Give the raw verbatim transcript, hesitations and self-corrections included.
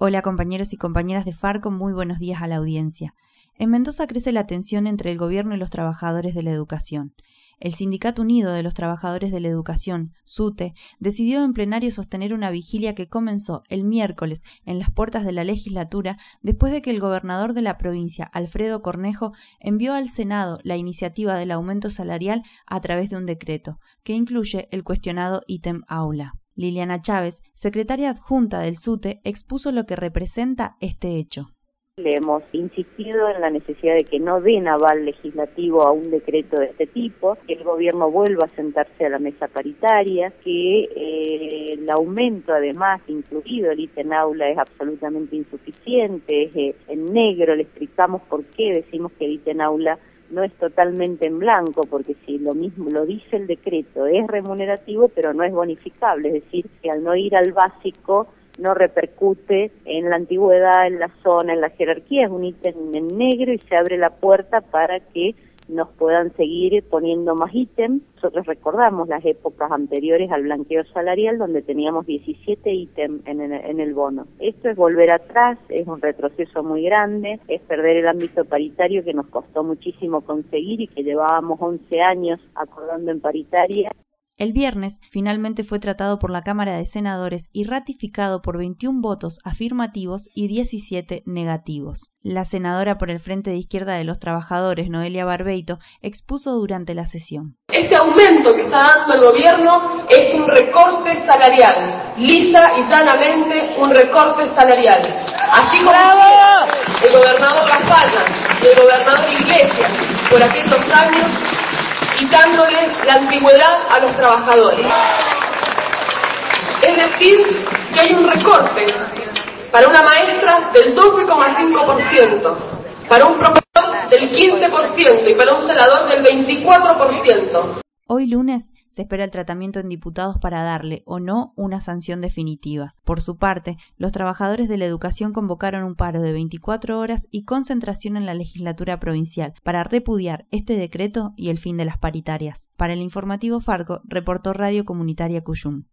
Hola compañeros y compañeras de Farco, muy buenos días a la audiencia. En Mendoza crece la tensión entre el gobierno y los trabajadores de la educación. El Sindicato Unido de los Trabajadores de la Educación, SUTE, decidió en plenario sostener una vigilia que comenzó el miércoles en las puertas de la legislatura después de que el gobernador de la provincia, Alfredo Cornejo, envió al Senado la iniciativa del aumento salarial a través de un decreto, que incluye el cuestionado ítem aula. Liliana Chávez, secretaria adjunta del SUTE, expuso lo que representa este hecho. Le hemos insistido en la necesidad de que no den aval legislativo a un decreto de este tipo, que el gobierno vuelva a sentarse a la mesa paritaria, que eh, el aumento, además, incluido el ítem aula, es absolutamente insuficiente, es eh, en negro. Le explicamos por qué decimos que el ítem aula no es totalmente en blanco, porque si lo mismo lo dice el decreto, es remunerativo, pero no es bonificable, es decir, que al no ir al básico no repercute en la antigüedad, en la zona, en la jerarquía, es un ítem en negro y se abre la puerta para que nos puedan seguir poniendo más ítems. Nosotros recordamos las épocas anteriores al blanqueo salarial, donde teníamos diecisiete ítems en, en, en el bono. Esto es volver atrás, es un retroceso muy grande, es perder el ámbito paritario que nos costó muchísimo conseguir y que llevábamos once años acordando en paritaria. El viernes finalmente fue tratado por la Cámara de Senadores y ratificado por veintiún votos afirmativos y diecisiete negativos. La senadora por el Frente de Izquierda de los Trabajadores, Noelia Barbeito, expuso durante la sesión. Este aumento que está dando el gobierno es un recorte salarial, lisa y llanamente un recorte salarial. Así como el gobernador Lafalla y el gobernador Iglesias por aquellos años, quitándoles la antigüedad a los trabajadores. Es decir, que hay un recorte para una maestra del doce coma cinco por ciento, para un profesor del quince por ciento y para un celador del veinticuatro por ciento. Hoy lunes se espera el tratamiento en diputados para darle o no una sanción definitiva. Por su parte, los trabajadores de la educación convocaron un paro de veinticuatro horas y concentración en la legislatura provincial para repudiar este decreto y el fin de las paritarias. Para el informativo Farco, reportó Radio Comunitaria Cuyum.